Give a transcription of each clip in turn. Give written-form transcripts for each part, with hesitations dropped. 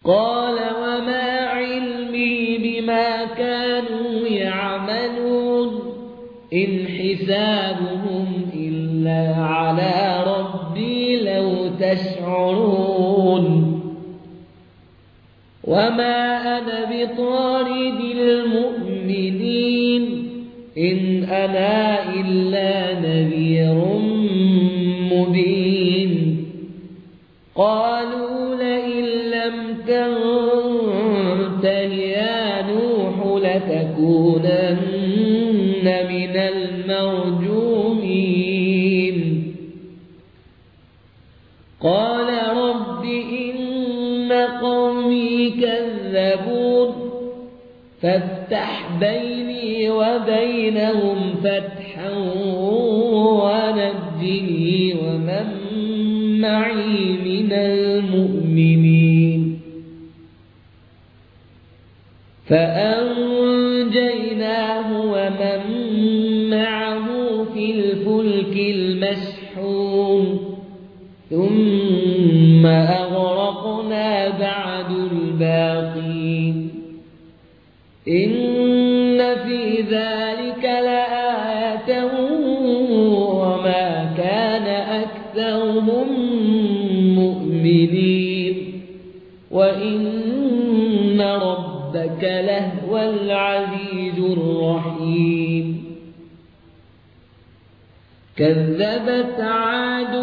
قال وما علمي بما كانوا يعملون إن حسابهم إلا على ربي لو تشعرون وما أنا بطارد المؤمنين إن أنا إلا نذير مبين قالوا لئن لم تنته يا نوح لتكونن من المرجومين قال رب إن قومي كذبون فافتح بيني وبينهم فتحا ونجني ومن معي من المؤمنين فأنجيناه ومن معه في الفلك المشحون ثم أغرقنا بعد الباقين إن في ذلك لآية وما كان أكثرهم مؤمنين وإن ربك لهو العزيز الرحيم كذبت عاد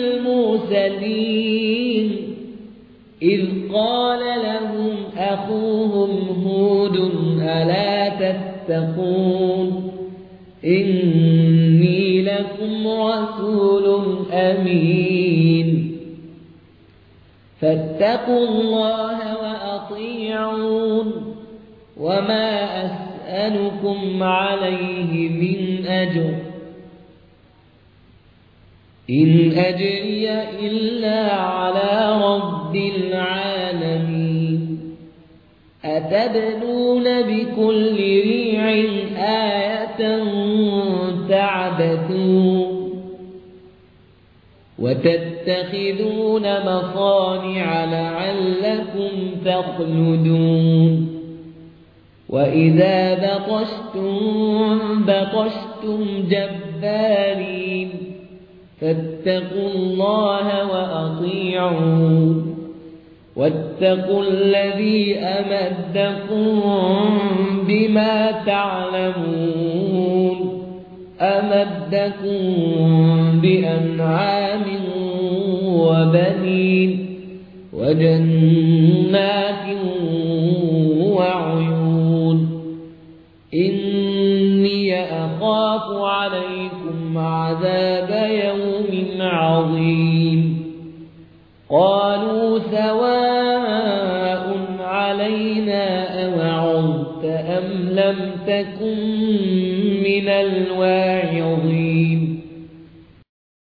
المرسلين إذ قال لهم أخوهم هود ألا تتقون إني لكم رسول أمين فاتقوا الله وأطيعون وما أسألكم عليه من أجر إن أجري إلا على رب العالمين أتبنون بكل ريع آية تعبثون وتتخذون مصانع لعلكم تخلدون وإذا بطشتم جبارين فاتقوا الله وأطيعون واتقوا الذي أمدكم بما تعلمون أمدكم بأنعام وبنين وجنات وعيون إني أخاف عليكم عذاب يوم عظيم قالوا سواء علينا أوعظت أم لم تكن من الواعظين